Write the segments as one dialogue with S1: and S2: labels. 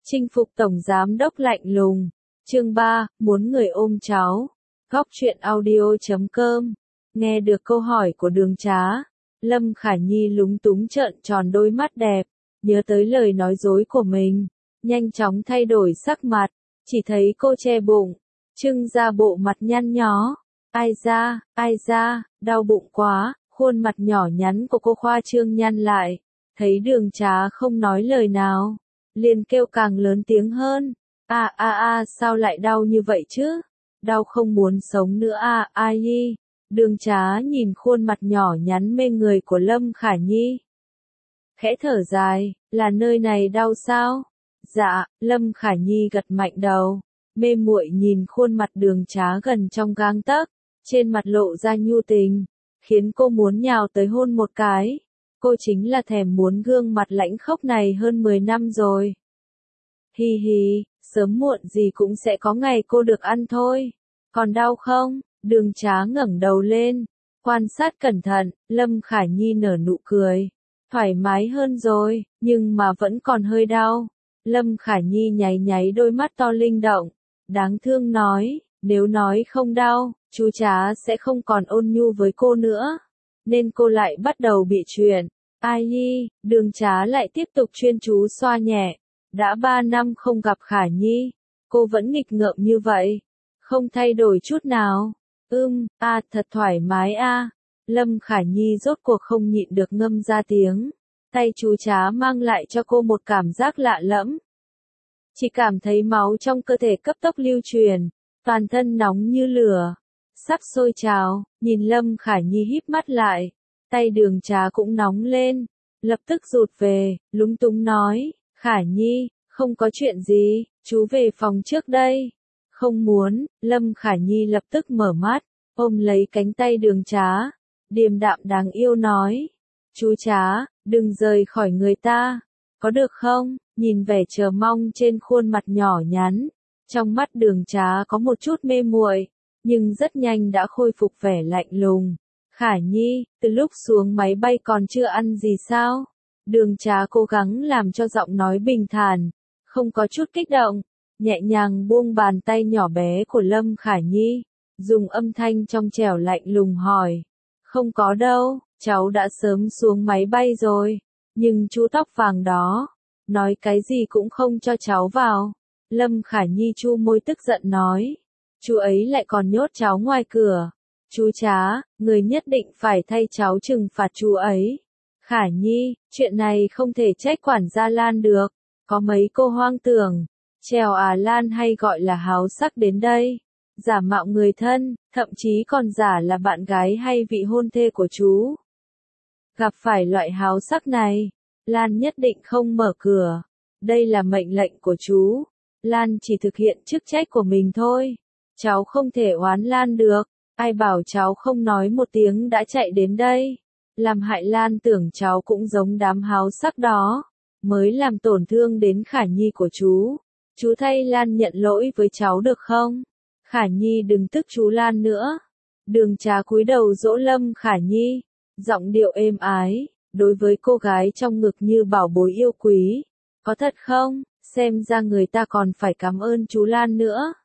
S1: Chinh phục tổng giám đốc lạnh lùng. Chương 3, muốn người ôm cháu. Góc truyện audio.com. Nghe được câu hỏi của Đường Trá, Lâm Khả Nhi lúng túng trợn tròn đôi mắt đẹp, nhớ tới lời nói dối của mình, nhanh chóng thay đổi sắc mặt, chỉ thấy cô che bụng, trưng ra bộ mặt nhăn nhó. Ai da, đau bụng quá, khuôn mặt nhỏ nhắn của cô khoa trương nhăn lại, thấy Đường Trá không nói lời nào, liền kêu càng lớn tiếng hơn. Sao lại đau như vậy chứ? Đau không muốn sống nữa ai. Đường Trá nhìn khuôn mặt nhỏ nhắn mê người của Lâm Khả Nhi, khẽ thở dài, là nơi này đau sao? Dạ, Lâm Khả Nhi gật mạnh đầu, mê muội nhìn khuôn mặt Đường Trá gần trong gang tấc, trên mặt lộ ra nhu tình, khiến cô muốn nhào tới hôn một cái. Cô chính là thèm muốn gương mặt lãnh khốc này hơn 10 năm rồi. Hi hi, sớm muộn gì cũng sẽ có ngày cô được ăn thôi. Còn đau không? Đường Trá ngẩng đầu lên, quan sát cẩn thận, Lâm Khả Nhi nở nụ cười. Thoải mái hơn rồi, nhưng mà vẫn còn hơi đau. Lâm Khả Nhi nháy nháy đôi mắt to linh động, đáng thương nói, nếu nói không đau, chú Trá sẽ không còn ôn nhu với cô nữa. Nên cô lại bắt đầu bị chuyện. Đường Trá lại tiếp tục chuyên chú xoa nhẹ. Đã 3 năm không gặp Khả Nhi, cô vẫn nghịch ngợm như vậy, không thay đổi chút nào. Thật thoải mái Lâm Khả Nhi rốt cuộc không nhịn được ngâm ra tiếng. Tay chú Trá mang lại cho cô một cảm giác lạ lẫm. Chỉ cảm thấy máu trong cơ thể cấp tốc lưu truyền, toàn thân nóng như lửa, sắp sôi trào. Nhìn Lâm Khả Nhi híp mắt lại, tay Đường Trá cũng nóng lên, lập tức rụt về, lúng túng nói, Khả Nhi, không có chuyện gì, chú về phòng trước đây. Không muốn. Lâm Khả Nhi lập tức mở mắt, ôm lấy cánh tay Đường Trá, điềm đạm đáng yêu nói, chú Trá, đừng rời khỏi người ta, có được không? Nhìn vẻ chờ mong trên khuôn mặt nhỏ nhắn, trong mắt Đường Trá có một chút mê muội, nhưng rất nhanh đã khôi phục vẻ lạnh lùng. Khả Nhi, từ lúc xuống máy bay còn chưa ăn gì sao? Đường Trá cố gắng làm cho giọng nói bình thản, không có chút kích động, nhẹ nhàng buông bàn tay nhỏ bé của Lâm Khả Nhi, dùng âm thanh trong trẻo lạnh lùng hỏi. Không có đâu, cháu đã sớm xuống máy bay rồi, nhưng chú tóc vàng đó, nói cái gì cũng không cho cháu vào. Lâm Khả Nhi chu môi tức giận nói, chú ấy lại còn nhốt cháu ngoài cửa. Chú Trá, người nhất định phải thay cháu trừng phạt chú ấy. Khả Nhi, chuyện này không thể trách quản gia Lan được, có mấy cô hoang tưởng, trèo Lan hay gọi là háo sắc đến đây, giả mạo người thân, thậm chí còn giả là bạn gái hay vị hôn thê của chú. Gặp phải loại háo sắc này, Lan nhất định không mở cửa, đây là mệnh lệnh của chú, Lan chỉ thực hiện chức trách của mình thôi, cháu không thể oán Lan được, ai bảo cháu không nói một tiếng đã chạy đến đây, làm hại Lan tưởng cháu cũng giống đám háo sắc đó, mới làm tổn thương đến Khả Nhi của chú thay Lan nhận lỗi với cháu được không? Khả Nhi đừng tức chú Lan nữa. Đường Trá cúi đầu dỗ Lâm Khả Nhi, giọng điệu êm ái, đối với cô gái trong ngực như bảo bối yêu quý. Có thật không? Xem ra người ta còn phải cảm ơn chú Lan nữa.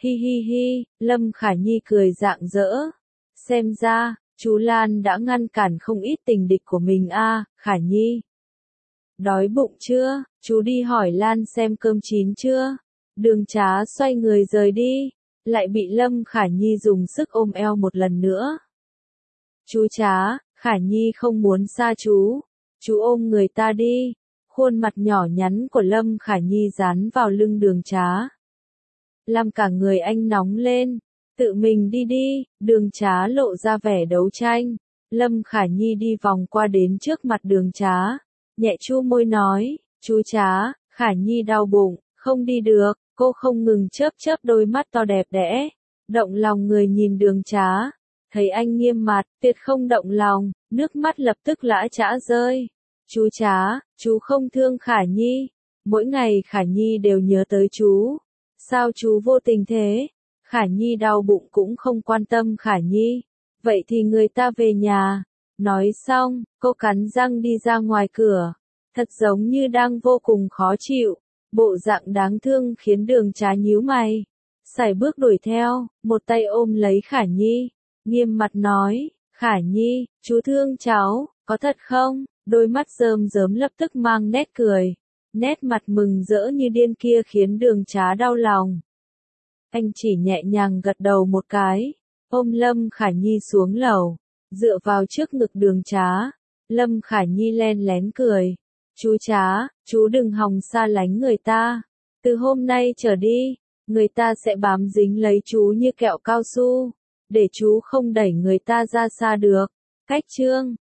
S1: Hi, Lâm Khả Nhi cười rạng rỡ. Xem ra, chú Lan đã ngăn cản không ít tình địch của mình Khả Nhi. Đói bụng chưa? Chú đi hỏi Lan xem cơm chín chưa? Đường Trá xoay người rời đi, lại bị Lâm Khả Nhi dùng sức ôm eo một lần nữa. Chú Trá, Khả Nhi không muốn xa chú ôm người ta đi. Khuôn mặt nhỏ nhắn của Lâm Khả Nhi dán vào lưng Đường Trá, làm cả người anh nóng lên. Tự mình đi. Đường Trá lộ ra vẻ đấu tranh. Lâm Khả Nhi đi vòng qua đến trước mặt Đường Trá, nhẹ chu môi nói, chú Trá, Khả Nhi đau bụng, không đi được. Cô không ngừng chớp đôi mắt to đẹp đẽ, động lòng người nhìn Đường Trá, thấy anh nghiêm mặt, tuyệt không động lòng, nước mắt lập tức lã chã rơi. Chú Trá, chú không thương Khả Nhi, mỗi ngày Khả Nhi đều nhớ tới chú, sao chú vô tình thế? Khả Nhi đau bụng cũng không quan tâm Khả Nhi, vậy thì người ta về nhà. Nói xong, cô cắn răng đi ra ngoài cửa, thật giống như đang vô cùng khó chịu. Bộ dạng đáng thương khiến Đường Trá nhíu mày. Sải bước đuổi theo, một tay ôm lấy Khả Nhi, nghiêm mặt nói, Khả Nhi, chú thương cháu, có thật không? Đôi mắt rơm rớm lập tức mang nét cười. Nét mặt mừng rỡ như điên kia khiến Đường Trá đau lòng. Anh chỉ nhẹ nhàng gật đầu một cái, ôm Lâm Khả Nhi xuống lầu, dựa vào trước ngực Đường Trá. Lâm Khả Nhi len lén cười. Chú Trá, chú đừng hòng xa lánh người ta. Từ hôm nay trở đi, người ta sẽ bám dính lấy chú như kẹo cao su, để chú không đẩy người ta ra xa được. Cách chương